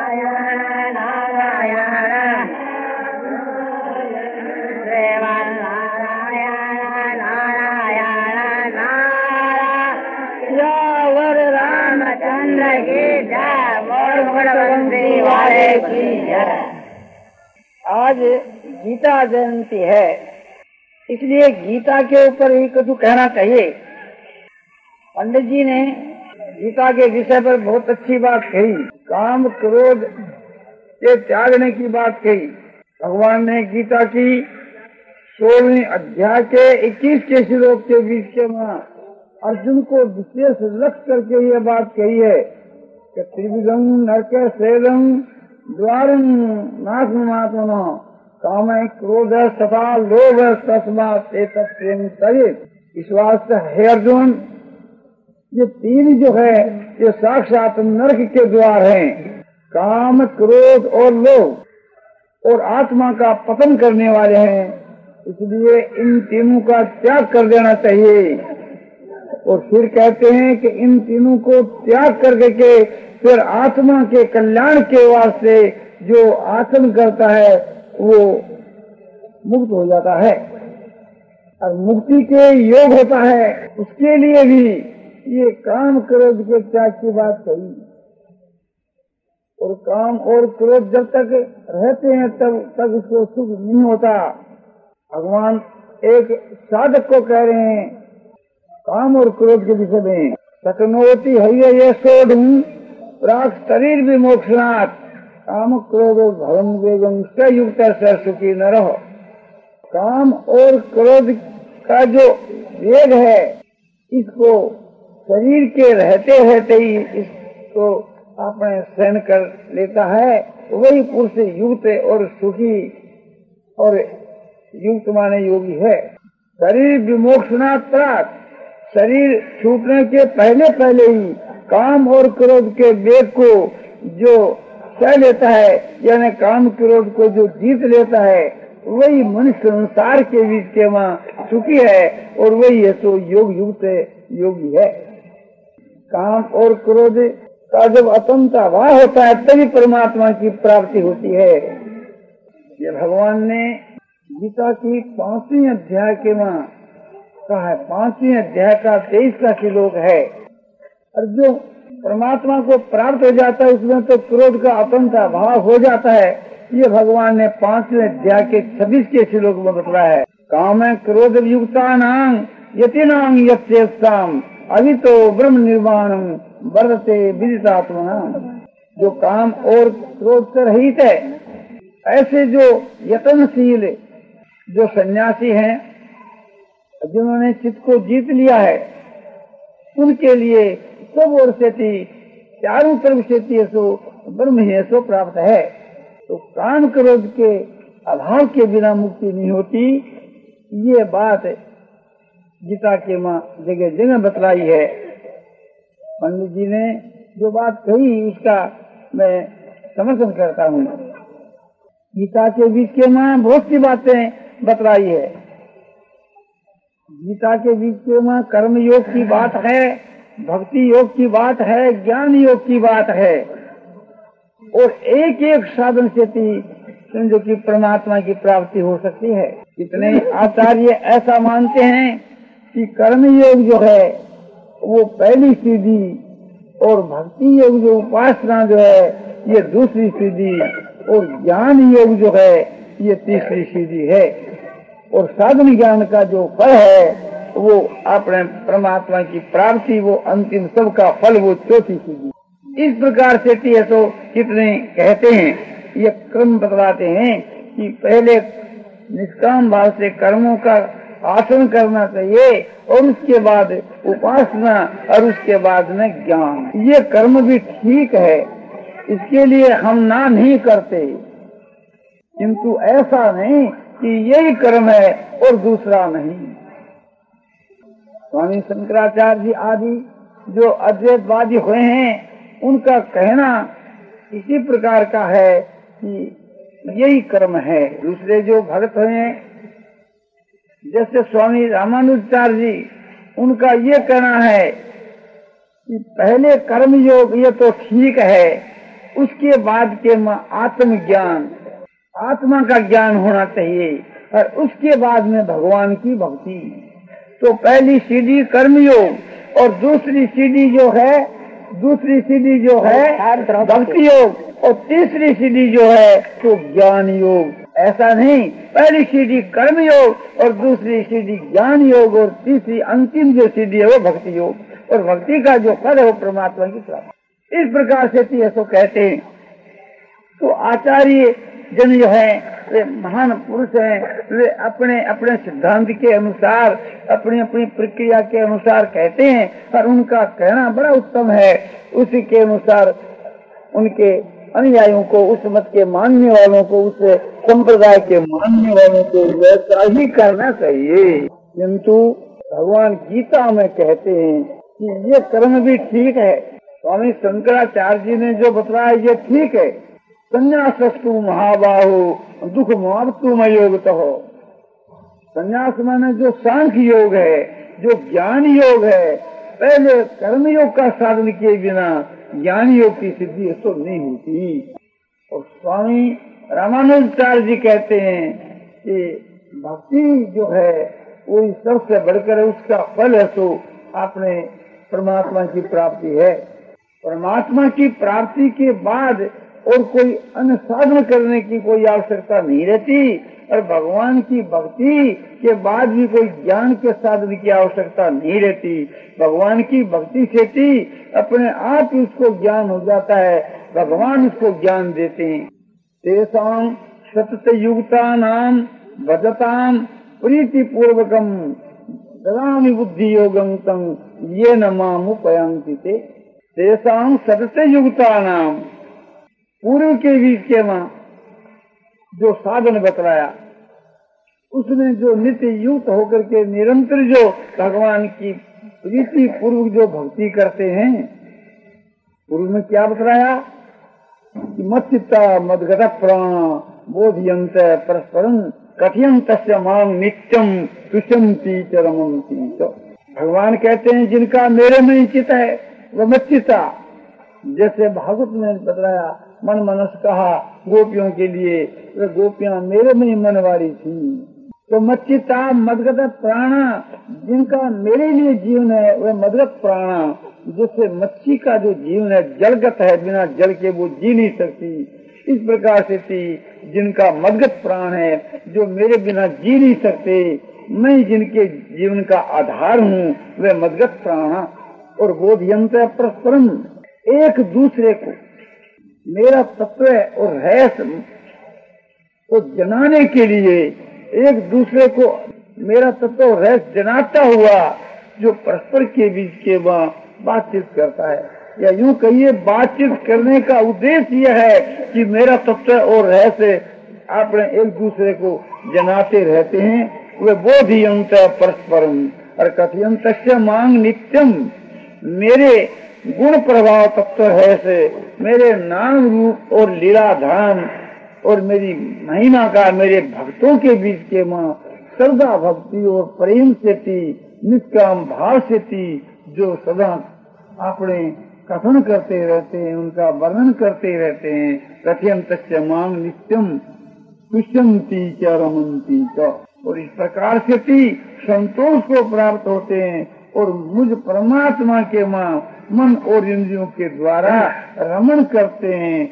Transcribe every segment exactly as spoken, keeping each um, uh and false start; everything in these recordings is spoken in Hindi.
आज गीता जयंती है, इसलिए गीता के ऊपर ही कुछ कहना चाहिए। पंडित जी ने गीता के विषय पर बहुत अच्छी बात कही, काम क्रोध के त्यागने की बात कही। भगवान ने गीता की सोलहवीं अध्याय के इक्कीस के श्लोक के बीच में अर्जुन को विशेष लक्ष्य करके ये बात कही है कि त्रिविधम नरक श्रेदम द्वारम नाशमात्मनो काम क्रोध तथा लोभ तस्मात् एतत् प्रेम तरित। इस वास्ते हे अर्जुन, ये तीन जो है ये साक्षात नरक के द्वार हैं। काम क्रोध और लोभ और आत्मा का पतन करने वाले हैं, इसलिए इन तीनों का त्याग कर देना चाहिए। और फिर कहते हैं कि इन तीनों को त्याग करके के फिर आत्मा के कल्याण के वास्ते जो आसन करता है वो मुक्त हो जाता है और मुक्ति के योग होता है। उसके लिए भी ये काम क्रोध के त्याग की बात कही। और काम और क्रोध जब तक रहते हैं तब तक उसको सुख नहीं होता। भगवान एक साधक को कह रहे हैं काम और क्रोध के विषय में, सकनोति है ये सोढ़ प्राक शरीर विमोक्षणात् काम क्रोध भवम वेगम से युक्त से सुखी न रहो। काम और क्रोध का जो वेग है, इसको शरीर के रहते रहते ही इसको अपने सहन कर लेता है, वही पुरुष युक्त और सुखी और युक्त माने योगी है। शरीर विमोक्षणात् प्राक, शरीर छूटने के पहले पहले ही काम और क्रोध के वेग को जो सह लेता है, यानी काम क्रोध को जो जीत लेता है, वही मनुष्य संसार के बीच के वहाँ सुखी है और वही है तो योग युक्त योगी है। काम और क्रोध का जब अतंता वाह होता है तभी परमात्मा की प्राप्ति होती है। ये भगवान ने गीता की पांचवी अध्याय के वहाँ कहा है, पांचवी अध्याय का तेईस का श्लोक है। और जो परमात्मा को प्राप्त हो जाता है उसमें तो क्रोध का अतंता भाव हो जाता है। ये भगवान ने पांचवें अध्याय के छब्बीस के श्लोक में बताया है। काम क्रोध युक्तानां यतिनां यस्येषाम् अभितो ब्रह्म निर्वाणं वर्तते विदितात्मना। जो काम और क्रोध से रहित है, ऐसे जो यत्नशील जो सन्यासी हैं, जिन्होंने चित्त को जीत लिया है, उनके लिए सब ओर से चारों तरफ से सो ब्रह्म ही सो प्राप्त है। तो काम क्रोध के अभाव के बिना मुक्ति नहीं होती। ये बात गीता के माँ जगह जगह बतलाई है। पंडित जी ने जो बात कही उसका मैं समर्थन करता हूँ। गीता के बीच के माँ बहुत सी बातें बतलाई है। गीता के बीच में कर्म योग की बात है, भक्ति योग की बात है, ज्ञान योग की बात है। और एक एक साधन से समझो कि परमात्मा की प्राप्ति हो सकती है। कितने आचार्य ऐसा मानते हैं कि कर्म योग जो है वो पहली सीढ़ी और भक्ति योग जो उपासना जो है ये दूसरी सीढ़ी और ज्ञान योग जो है ये तीसरी सीढ़ी है। और साधन ज्ञान का जो फल है वो अपने परमात्मा की प्राप्ति, वो अंतिम सबका फल वो चौथी सीढ़ी। इस प्रकार से तो कितने कहते हैं, ये क्रम बतलाते हैं कि पहले निष्काम भाव से कर्मों का आचरण करना चाहिए और उसके बाद उपासना और उसके बाद में ज्ञान। ये कर्म भी ठीक है, इसके लिए हम ना नहीं करते, किंतु ऐसा नहीं कि यही कर्म है और दूसरा नहीं। स्वामी शंकराचार्य जी आदि जो अद्वैतवादी हुए हैं, उनका कहना इसी प्रकार का है कि यही कर्म है। दूसरे जो भक्त हुए जैसे स्वामी रामानुजाचार्य जी, उनका ये कहना है कि पहले कर्म योग ये तो ठीक है, उसके बाद के आत्मज्ञान, आत्मा का ज्ञान होना चाहिए, और उसके बाद में भगवान की भक्ति। तो पहली सीढ़ी कर्मयोग और दूसरी सीढ़ी जो है दूसरी सीढ़ी जो है भक्ति योग, और तीसरी सीढ़ी जो है तो ज्ञान योग। ऐसा नहीं, पहली सीढ़ी कर्म योग और दूसरी सीढ़ी ज्ञान योग और तीसरी अंतिम जो सीढ़ी है वो भक्ति योग, और भक्ति का जो फल है वो परमात्मा की प्राप्ति। इस प्रकार से ऐसा कहते हैं। तो आचार्य जन जो है वे महान पुरुष हैं, वे अपने अपने सिद्धांत के अनुसार अपनी अपनी प्रक्रिया के अनुसार कहते हैं, और उनका कहना बड़ा उत्तम है। उसी के अनुसार उनके अनुयायियों को, उस मत के मानने वालों को, उस संप्रदाय के मानने वालों को वैसा ही करना चाहिए। किंतु भगवान गीता में कहते हैं कि ये कर्म भी ठीक है। स्वामी शंकराचार्य जी ने जो बतलाया ये ठीक है। संन्यासस्तु महाबाहो दुख मुआवतु मयोग हो। संन्यास माने जो सांख्य योग है, जो ज्ञान योग है, पहले कर्म योग का साधन किए बिना ज्ञान योग की सिद्धि तो नहीं होती। और स्वामी रामानुजाचार्य जी कहते हैं कि भक्ति जो है वो सबसे बढ़कर उसका फल है तो आपने परमात्मा की प्राप्ति है। परमात्मा की प्राप्ति के बाद और कोई अन्य साधन करने की कोई आवश्यकता नहीं रहती, और भगवान की भक्ति के बाद भी कोई ज्ञान के साधन की आवश्यकता नहीं रहती। भगवान की भक्ति से ही अपने आप ही उसको ज्ञान हो जाता है, भगवान उसको ज्ञान देते हैं। तेसां सतत युक्ता नाम भजताम प्रीति पूर्वकम ददामि बुद्धि योगं तं ये न मामुपयांति ते। तेसां सतत युक्ता नाम, पूर्व के बीच के मां जो साधन बतलाया, उसमें जो नित्य युक्त होकर के निरंतर जो भगवान की प्रीति पूर्वक जो भक्ति करते हैं, पूर्व में क्या बतलाया कि मच्चित्ता मदगत प्राण बोधियंत परस्परम कथयं तस्य मां नित्यम तुष्यन्ति च रमन्ति। तो भगवान कहते हैं जिनका मेरे में चित है वह मच्चिता। जैसे भागवत में बतलाया मन मनस कहा गोपियों के लिए, वे गोपियां मेरे में ही मन वाली थी। तो मच्चिता मदगत प्राणा, जिनका मेरे लिए जीवन है वह मदगत प्राणा। जैसे मच्छी का जो जीवन है जलगत है, बिना जल के वो जी नहीं सकती, इस प्रकार से थी जिनका मदगत प्राण है, जो मेरे बिना जी नहीं सकते, मैं जिनके जीवन का आधार हूँ, वे मदगत प्राणा। और बोधयंत परस्परम, एक दूसरे को मेरा तत्व और रहस्य को जनाने के लिए एक दूसरे को मेरा तत्व और रहस्य जनाता हुआ जो परस्पर के बीच के वहाँ बातचीत करता है, या यूं कहिए बातचीत करने का उद्देश्य यह है कि मेरा तत्व और रहस्य आपने एक दूसरे को जनाते रहते हैं। वे बोधयंत परस्परम और कथयंत मांग नित्यम, मेरे गुण प्रभाव तत्व है से मेरे नाम रूप और लीला धाम और मेरी महिमा का मेरे भक्तों के बीच के माँ श्रद्धा भक्ति और प्रेम से थी, निष्काम भाव से थी, जो सदा अपने कथन करते रहते हैं, उनका वर्णन करते रहते हैं। कथयन तस्य मांग नित्यम तुष्यन्ति च रमन्ति च, और इस प्रकार से थी संतोष को प्राप्त होते हैं और मुझ परमात्मा के माँ मन और इंद्रियों के द्वारा रमण करते हैं।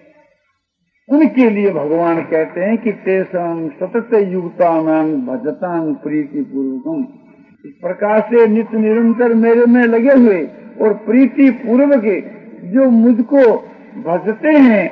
उनके लिए भगवान कहते हैं कि तेषां सतत युक्तानां भजतां प्रीति पूर्वकम। इस प्रकार से नित्य निरंतर मेरे में लगे हुए और प्रीति पूर्वक जो मुझको भजते हैं,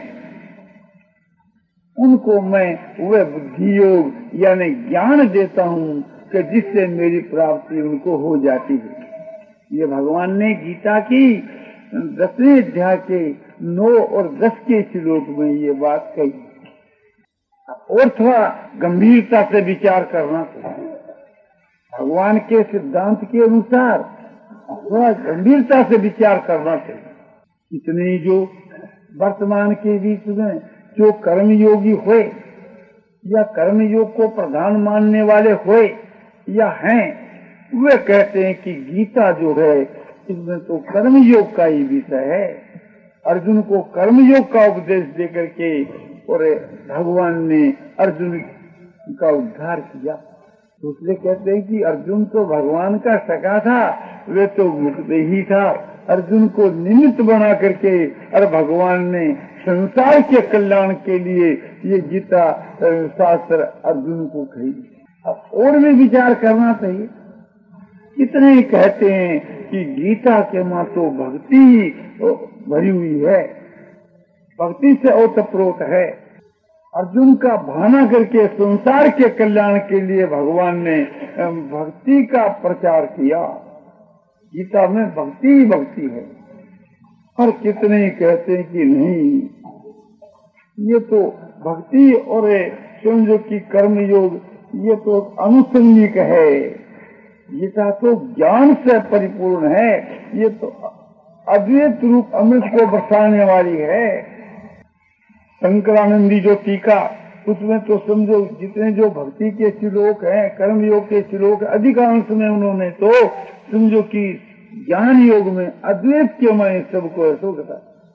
उनको मैं वह बुद्धि योग यानी ज्ञान देता हूँ कि जिससे मेरी प्राप्ति उनको हो जाती है। ये भगवान ने गीता की दसवें अध्याय के नौ और दस के श्लोक में ये बात कही, और थोड़ा गंभीरता से विचार करना चाहिए। भगवान के सिद्धांत के अनुसार थोड़ा गंभीरता से विचार करना चाहिए। इतने जो वर्तमान के बीच में जो कर्मयोगी हुए या कर्मयोग को प्रधान मानने वाले हुए या हैं, वे कहते हैं कि गीता जो है इसमें तो कर्मयोग का ही विषय है, अर्जुन को कर्मयोग का उपदेश देकर के और भगवान ने अर्जुन का उद्धार किया। दूसरे कहते हैं कि अर्जुन तो भगवान का सखा था, वे तो मुक्त ही था। अर्जुन को निमित्त बना करके और भगवान ने संसार के कल्याण के लिए ये गीता शास्त्र अर्जुन को कही। अब और भी विचार करना चाहिए। कितने ही कहते हैं कि गीता के मां तो भक्ति भरी हुई है, भक्ति से ओतप्रोत है। अर्जुन का बहाना करके संसार के कल्याण के लिए भगवान ने भक्ति का प्रचार किया। गीता में भक्ति ही भक्ति है। और कितने ही कहते हैं कि नहीं, ये तो भक्ति और समझो की कर्म योग ये तो अनुसंगिक है। गीता तो ज्ञान से परिपूर्ण है, ये तो अद्वैत रूप अमृत को बरसाने वाली है। शंकरानंदी जो टीका, उसमें तो समझो जितने जो भक्ति के श्लोक हैं, कर्म योग के श्लोक, अधिकांश में उन्होंने तो समझो कि ज्ञान योग में अद्वैत के मैं सबको ऐसा कहता।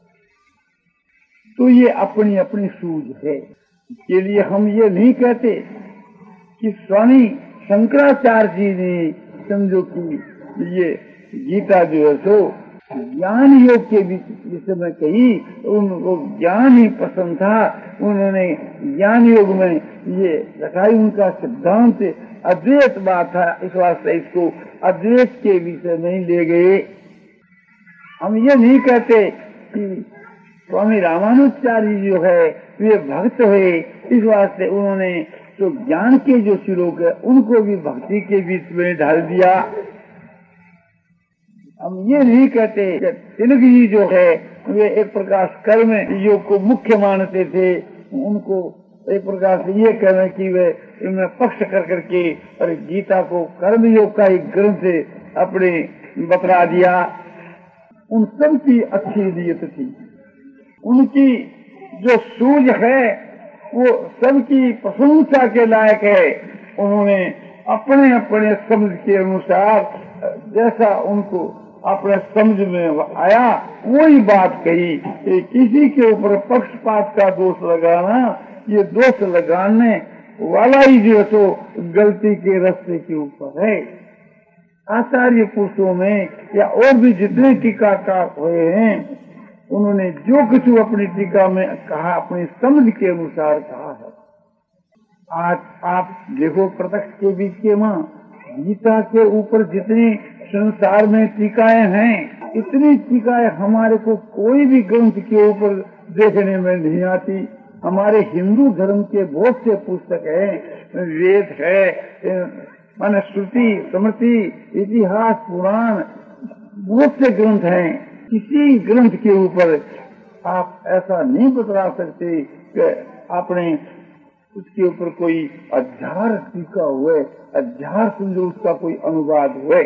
तो ये अपनी अपनी सूझ है। के लिए हम ये नहीं कहते कि स्वामी शंकराचार्य जी ने समझो कि ये गीता जो है सो ज्ञान योग के विषय में कही, उनको ज्ञान ही पसंद था, उन्होंने ज्ञान योग में ये रखाई। उनका सिद्धांत अद्वैत बात था, इस वास्ते इसको अद्वैत के विषय में ही ले गए। हम ये नहीं कहते कि स्वामी रामानुजाचार्य जो है वे भक्त हुए, इस वास्ते उन्होंने तो ज्ञान के जो श्लोक है उनको भी भक्ति के बीच में ढाल दिया। हम ये नहीं कहते कि तिलक जी जो है वे एक प्रकार कर्म योग को मुख्य मानते थे, उनको एक प्रकार से ये कहना कि वे इनमें पक्ष कर करके और गीता को कर्म योग का एक ग्रंथ अपने बतला दिया। उन सब की अच्छी नीयत थी, उनकी जो सूझ है वो सबकी प्रशंसा के लायक है। उन्होंने अपने अपने समझ के अनुसार जैसा उनको अपने समझ में आया वही बात कही। किसी के ऊपर पक्षपात का दोष लगाना, ये दोष लगाने वाला ही जो तो गलती के रास्ते के ऊपर है। आचार्य पुरुषों में या और भी जितने टीकाकार हुए हैं, उन्होंने जो कुछ अपनी टीका में कहा अपनी समझ के अनुसार कहा है। आज आप देखो प्रत्यक्ष के बीच के मां गीता के ऊपर जितनी संसार में टीकाएं हैं, इतनी टीकाएं हमारे को कोई भी ग्रंथ के ऊपर देखने में नहीं आती। हमारे हिंदू धर्म के बहुत से पुस्तक हैं, वेद है, माने श्रुति स्मृति इतिहास पुराण बहुत से ग्रंथ हैं। किसी ग्रंथ के ऊपर आप ऐसा नहीं बता सकते कि आपने उसके ऊपर कोई अध्यार टीका हुए, अध्यार समझो उसका कोई अनुवाद हुए।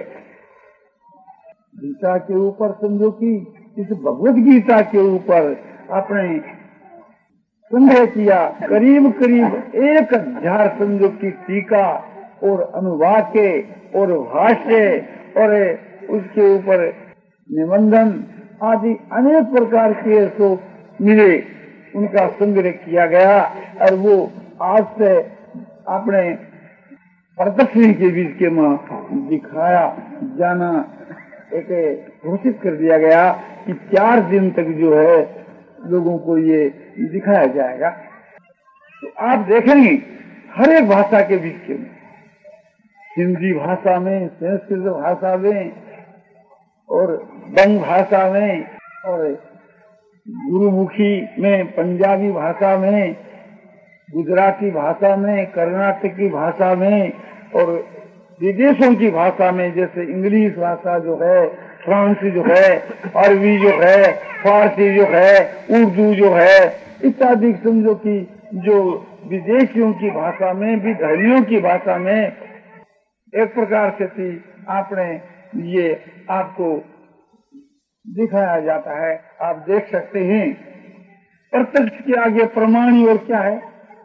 गीता के ऊपर समझो कि इस भगवत गीता के ऊपर आपने संग्रह किया, करीब करीब एक अध्याय समझो की टीका और अनुवाद के और भाष्य और उसके ऊपर निबंधन आदि अनेक प्रकार के तो मिले, उनका संग्रह किया गया और वो आज से अपने प्रदर्शनी के बीच के में दिखाया जाना एक घोषित कर दिया गया कि चार दिन तक जो है लोगों को ये दिखाया जाएगा। तो आप देखेंगे हर एक भाषा के बीच के में, हिंदी भाषा में, संस्कृत भाषा में और बंग भाषा में और गुरुमुखी में, पंजाबी भाषा में, गुजराती भाषा में, कर्नाटकी भाषा में और विदेशों की भाषा में, जैसे इंग्लिश भाषा जो है, फ्रांसी जो है, अरबी जो है, फारसी जो है, उर्दू जो है, इत्यादि समझो कि जो विदेशियों की भाषा में, विधर्मियों की भाषा में एक प्रकार से थी आपने ये आपको दिखाया जाता है। आप देख सकते हैं प्रत्यक्ष के आगे प्रमाण और क्या है।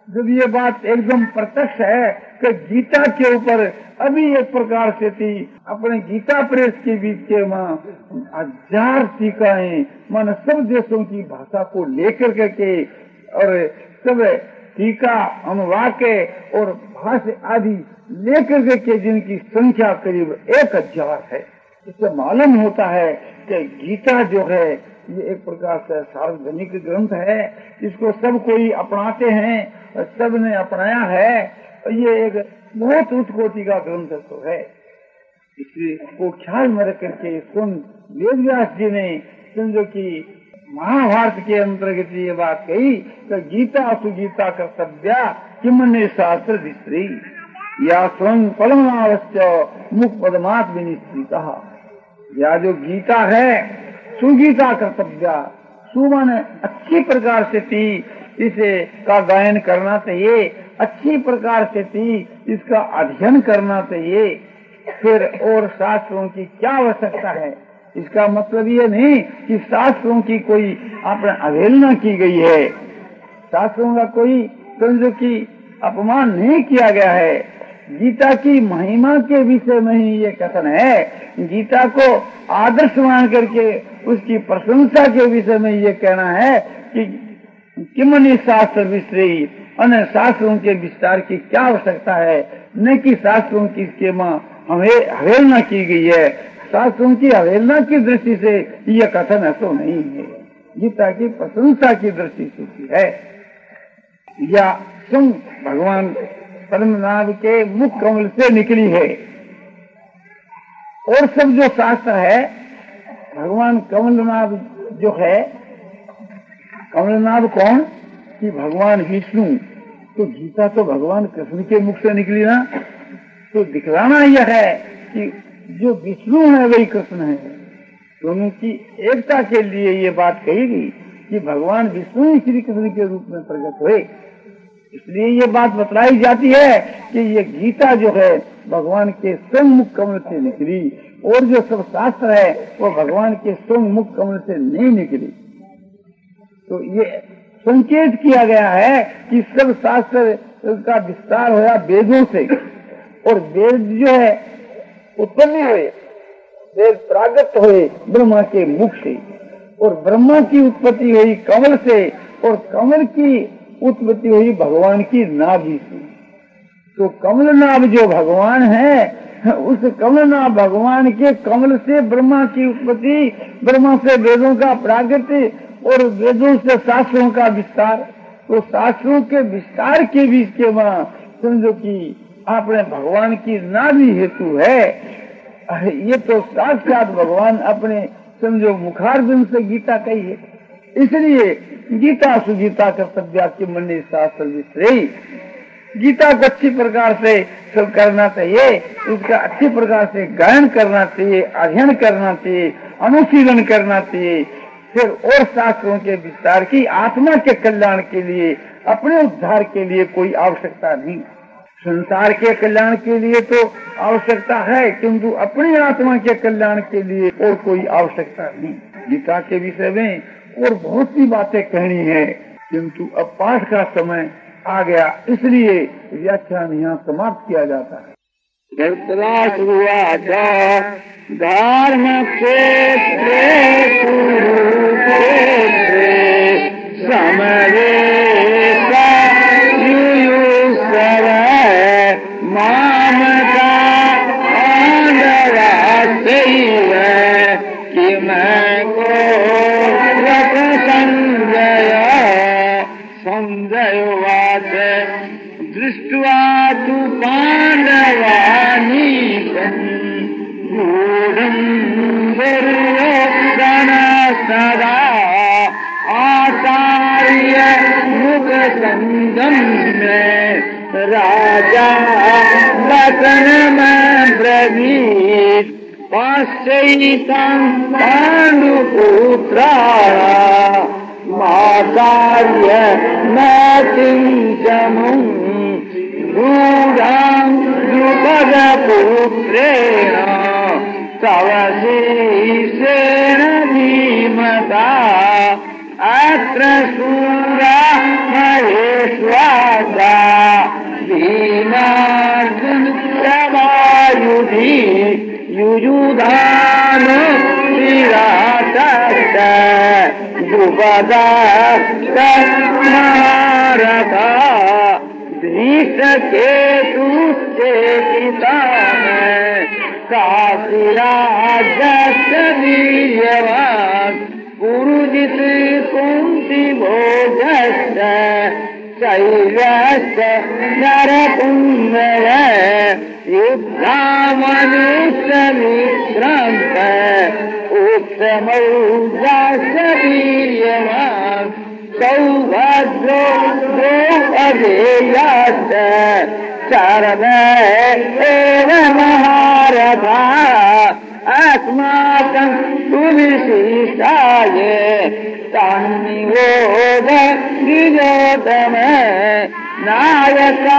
जब ये बात एकदम प्रत्यक्ष है कि गीता के ऊपर अभी एक प्रकार से थी, अपने गीता प्रेस के बीच के माँ हजार टीकाएं मन सब देशों की भाषा को लेकर करके और सब टीका अनुवाद के और भाषा आदि लेकर करके जिनकी संख्या करीब एक हजार है। इससे मालूम होता है कि गीता जो है ये एक प्रकार से सार्वजनिक ग्रंथ है, इसको सब कोई अपनाते हैं, सब ने अपनाया है, ये एक बहुत उच्च कोटि का ग्रंथ तो है। इसलिए को ख्याल में रख करके सुन वेद व्यास जी ने समझो कि महाभारत के अंतर्गत ये बात कही कि गीता सुगीता कर्तव्या किमन्य शास्त्र विस्तरी या स्वयं पलमनावश्य मुख पदमात विनिश्चित कहा। या जो गीता है सुगीता कर्तव्या, सुमन अच्छी प्रकार से थी, इसे का गायन करना चाहिए, अच्छी प्रकार से थी, इसका अध्ययन करना चाहिए। फिर और शास्त्रों की क्या आवश्यकता है, इसका मतलब ये नहीं कि शास्त्रों की कोई आपने अवहेलना की गई है, शास्त्रों का कोई समझो कि अपमान नहीं किया गया है। गीता की महिमा के विषय में ही ये कथन है, गीता को आदर्श मान करके उसकी प्रशंसा के विषय में ये कहना है कि किमनि शास्त्र विस्तरी, अन्य शास्त्रों के विस्तार की क्या आवश्यकता है, न कि शास्त्रों की इसके माँ हमें अवहेलना की गई है। शास्त्रों की अवहेलना की दृष्टि से यह कथन ऐसा नहीं है, गीता की प्रशंसा की दृष्टि से है। या तुम भगवान पद्मनाभ के मुख कमल से निकली है। और सब जो शास्त्र है, भगवान कमलनाभ जो है, कमलनाभ कौन कि भगवान विष्णु, तो गीता तो भगवान कृष्ण के मुख से निकली ना, तो दिखलाना यह है कि जो विष्णु है वही कृष्ण है। दोनों की एकता के लिए ये बात कही गई कि भगवान विष्णु श्री कृष्ण के रूप में प्रकट हुए। इसलिए ये बात बतलाई जाती है कि ये गीता जो है भगवान के स्वयं मुख कमल से निकली, और जो सब शास्त्र है वो भगवान के स्वयं मुख कमल से नहीं निकली। तो ये संकेत किया गया है कि सब शास्त्र का विस्तार हुआ वेदों से, और वेद जो है उत्पन्न हुए, वेद प्रागट हुए ब्रह्मा के मुख से, और ब्रह्मा की उत्पत्ति हुई कमल से, और कमल की उत्पत्ति हुई भगवान की नाभि से। तो कमलनाभ जो भगवान है, उस कमलनाभ भगवान के कमल से ब्रह्मा की उत्पत्ति, ब्रह्मा से वेदों का प्रागट, और वेदों से शास्त्रों का विस्तार। तो शास्त्रों के विस्तार के बीच के वहाँ समझो कि आपने भगवान की नाभि हेतु है। ये तो साक्षात भगवान अपने समझो मुखारबिंद से गीता कही है। इसलिए गीता सुगीता कर्तव्या की मन्य शास्त्र विस्तरी, गीता को अच्छी प्रकार से सब करना चाहिए, इसका अच्छी प्रकार से गायन करना चाहिए, अध्ययन करना चाहिए, अनुशीलन करना चाहिए। फिर और शास्त्रों के विस्तार की आत्मा के कल्याण के लिए, अपने उद्धार के लिए कोई आवश्यकता नहीं। संसार के कल्याण के लिए तो आवश्यकता है, किंतु अपनी आत्मा के कल्याण के लिए और कोई आवश्यकता नहीं। गीता के विषय में और बहुत सी बातें कहनी है, किंतु अब पाठ का समय आ गया, इसलिए व्याख्यान यहाँ समाप्त किया जाता है। धर्तराष्ट्रवाच धर्म क्षेत्रे कुरुक्षेत्रे समवेता युयुत्सव मामका पाण्डवास्यैव किमको रथ संजय। संजय उवाच दृष्ट्वा तु पाण्डवानीकम् गूढम् दुर्योधनः सदा आचार्य मुखसंगम्य राजा वचनमब्रवीत् पश्यैतां पाण्डुपुत्राः माचार्य नाचिञ्चमुम् गूढां द्रुपदपुत्रेण तव शेषेण धीमता अत्र शूरा महेश्वासा उपदा महारथा भीष के दूसरे पिता में काशिराज वीर्यवान पुरुजित कुंती भोजस्य शैलस्य नरपुण्य युद्धामनुष्यमिक्रांत उत्तमौजास्य वीर्यवान सौभद्रो द्रौपदेयाश्च शरद एव महारथा अस्माकं सुविशिष्टाय तन्निबोध गिरोतम नायका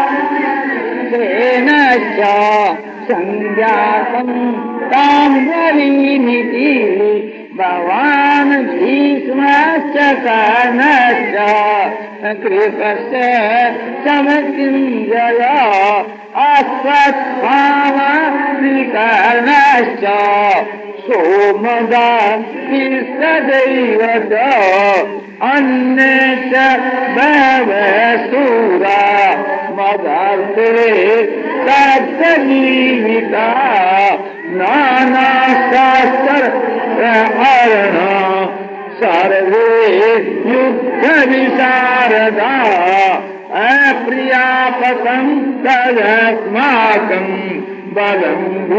सेनश्च संज्ञातं ताम्बरीमिति भवान् भीष्मश्च कर्णश्च कृपश्च समृत्युञ्जय अश्वत्थामा श्रीकर्णश्च सोमदत्तिसदैव च अन्ये च बहवः शूरा मदर्थे सप्तजीविता नानाशास्त्रहरण सर्वे युद्धविशारदा अप्रियापतं तदस्माकं बलं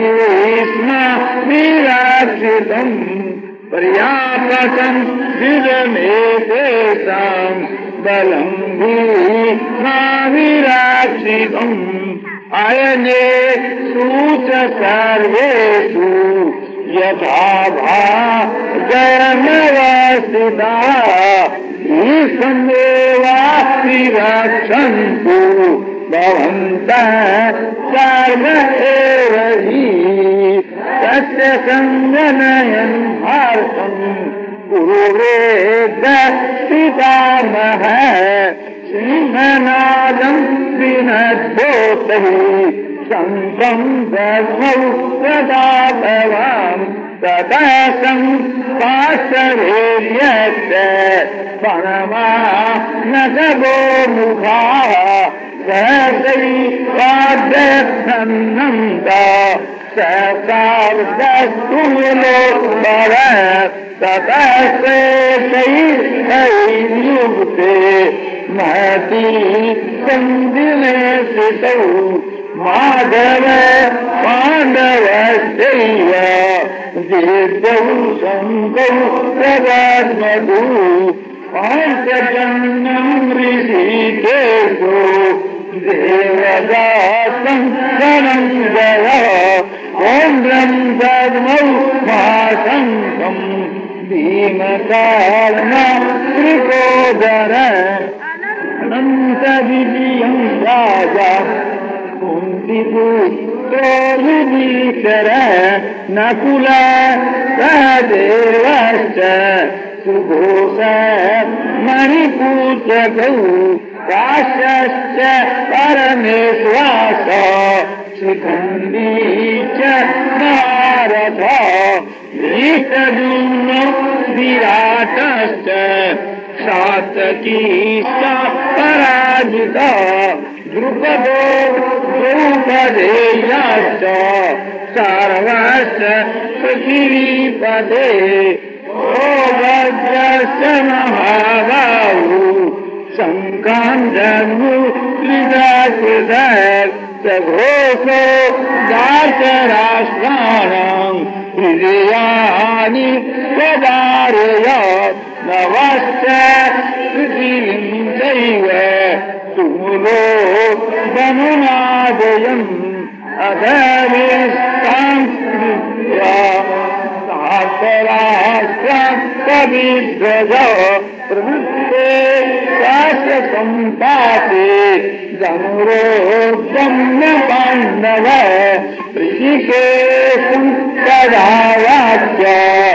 भीष्मभिरक्षितम् पर्यापतं विरमेतेषां बलं भीष्मभिरक्षितम् अयने सूच सर्वेषु यथा भागमवस्थिता भीष्मेवापि रक्षन्तु भवन्तः सर्व एव हि तस्य सङ्गनयन् हर्षम् कुरुवेद पितामहः सिंहनादं विनद्योतः शङ्खं दद्मौ प्रदाभवान् ततः सम्पाशरेर्यश्च परमा गोमुखाः सहसैवाद्यन्नन्दा सहसार्धस्तुलोत्तर ततः शेषैर्युक्ते महती सन्दिने स्थितौ माधव पाण्डवश्चैव दीर्घौ शङ्कौ प्रदद्मधु पाञ्चजन्यं ऋषिकेशो देवदासं धनञ्जय पौण्ड्रं दद्मौ महाशङ्खं भीमकर्मा त्रिकोदर अनन्तविजयं राजा कुन्तिपुत्रो युधिष्ठिर नकुल सहदेवश्च सुघोष मणिपूजकौ काश्यश्च परमेश्वास शिखण्डी च भारत भीष्मद्युम्नो विराटश्च सात्यकीश्च पराजिता द्रुपदो द्रौपदेयाश्च सर्वश्च पृथिवीपदे भद्रश्च महाबाहु सङ्काञ्जन्मुद्रिदाकृतश्च घोषो दासराष्ट्राणां हृदयानि प्रदारयत् नवश्च पृथिवीं चैव तुमुलो वनुनादयम् अधविष्टांस्कृत्या सहस्राष्ट्रविध्वज प्रवृत्ते शास्त्रसम्पाते जनुरोद्यम्य पाण्डव ऋषिकेशं तदा वाक्य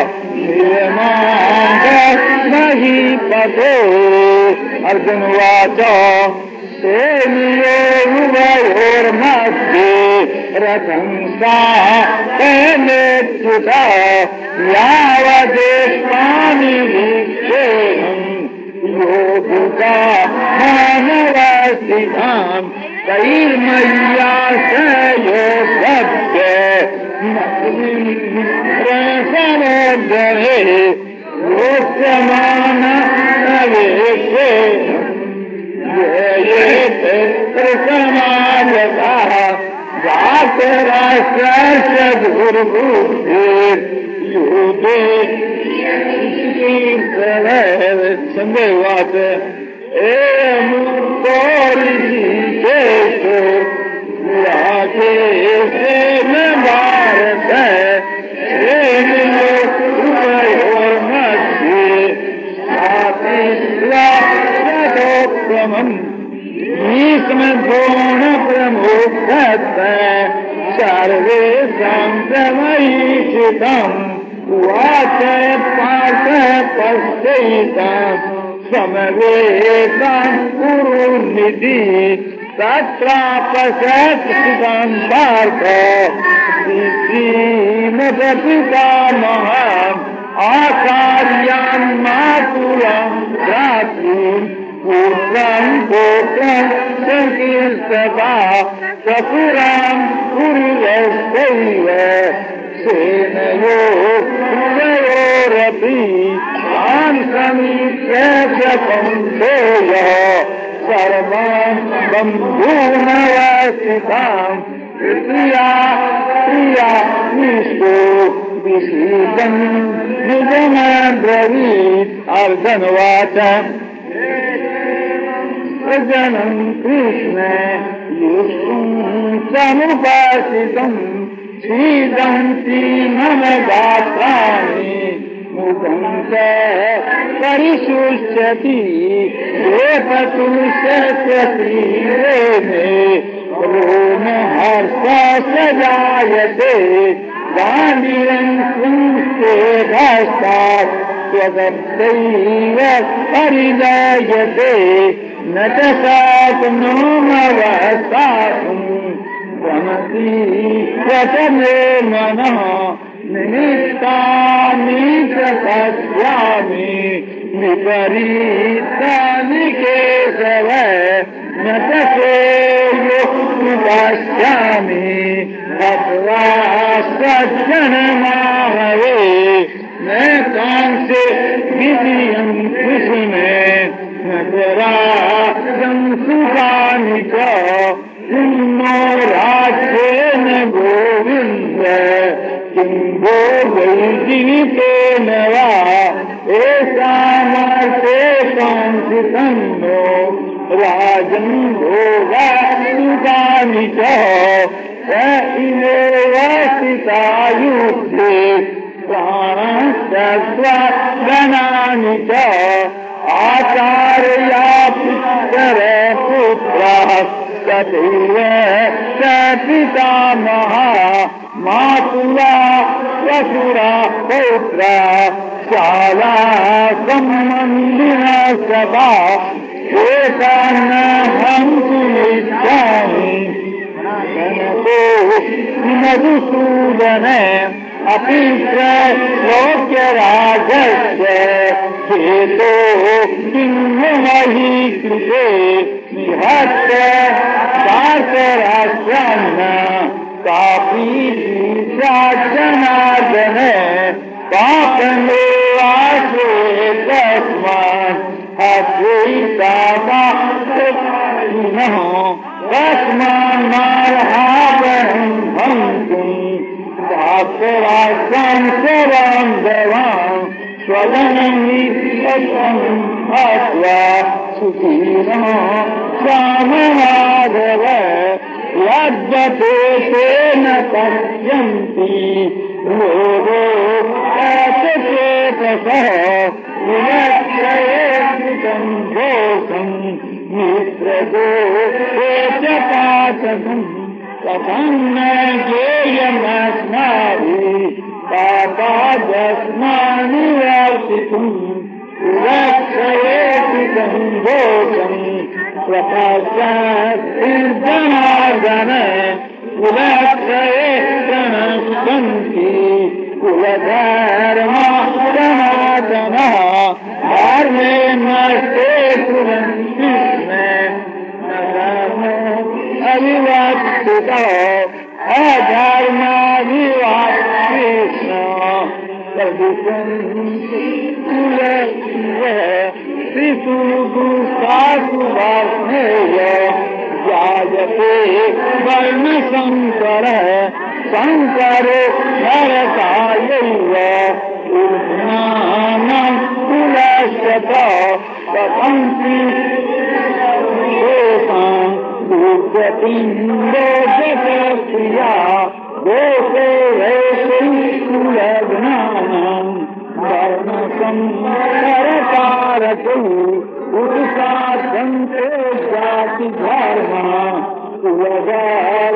महीपते अर्जुनवाच सेनयोरुभयोर्मध्ये प्रशंसा कनेच्छुता यावदेष्टानि वीक्षेऽहम् योगिका मानवास्तिधाम् कैर्मय्या स यो सत्य प्रसनोद्धरे योक्ष्यमान नवेक्षे ये ये प्रसमागताः जातराष्ट्रसद्गुरुभूते युधे संदेह बात भारत भीष्मद्रोण प्रमुख सर्वे संप्रमयीषितम् वाच पाठ पश्यैताम् समवेताम् कुरुनिधि तत्रापसत्सिताम् पार्थ श्रीमदपितामहम् आचार्यान् मातुलम् भ्रातॄन् पुत्रम् पुत्रम् संकीर्तता सपुराम् कुरुयस्तैव सेनयो कुरयोरपि तान् समीक्ष्य च कौन्तेय सर्वान् बन्धूनवस्थिताम् प्रिया प्रिया निष्ठो विषीदन् निजमब्रवीत् अर्जुनवाच जनम् कृष्ण युष्टुम् समुपासितम् सीदन्ति मम गात्राणि मुखम् च परिशुष्यति वेपतुष्यस्य श्रीरेणे रोमहर्ष स जायते गाण्डीरम् संस्ते भस्तात् त्वदर्थैव परिजायते न च सात्नोमवस्थातुम् वनति स्वतमे मनः निमित्तानि च पश्यामि विपरीतानि केशव न च पश्यामि अथवा सज्जनमाहवे न कांसे विजयम् कृष्णे नगराजम् सुखानि च किन्नो राज्येन गोविन्द किं भो वैजीवितेन वा एषामर्थे कांसितम् नो राजन् भोगानि च स इमेव स्थितायुद्धे प्राणश्चत्वानि च आचार्या पुत्र पुत्राः तथैव स पितामहा मातुला ससुरा पौत्रा शाला सम्बन्धिनः सदा एतान्नहं इच्छामि मधुसूदन अपि त्रैलोक्यराजस्य हेतो किं मही कृते निहत्य दासराष्ट्रान्न कापि जनार्दन पापमेवाश्रे तस्मात् हत्वैतादानः तस्मान्नार्हावहं हन्तुम् दासराष्ट्रं सर्वं देवान् स्वजनम् अथवा सुखीनः साममाधव यद्यते तेन पश्यन्ति लोको चेतसः विलक्षयेतं दोषम् मित्रदोषे च पातकम् कथं न ज्ञेयमस्माभिः पापादस्मानि वर्तितुम् विलक्षयेतं दोषम् प्रपश्यन्ति जनार्दन कुलत्रये प्रणश्यन्ति कुलधर्मा सनातनः धर्मे नष्टे कुर्वन्ति अविवर्तितो अधर्माभिवाकृष्ण शिशुदुःखासुवर्णेय जायते वर्णशङ्कर शङ्करो नरकायैव उर्ज्ञानं कुलशत पतन्ति दोषां दुर्गतिन्दो जगत्प्रिया दोषे वैश्वं कुलज्ञानं वर्णसंकरकारकौ उत्सादन्तो जातिधर्मा कुलजा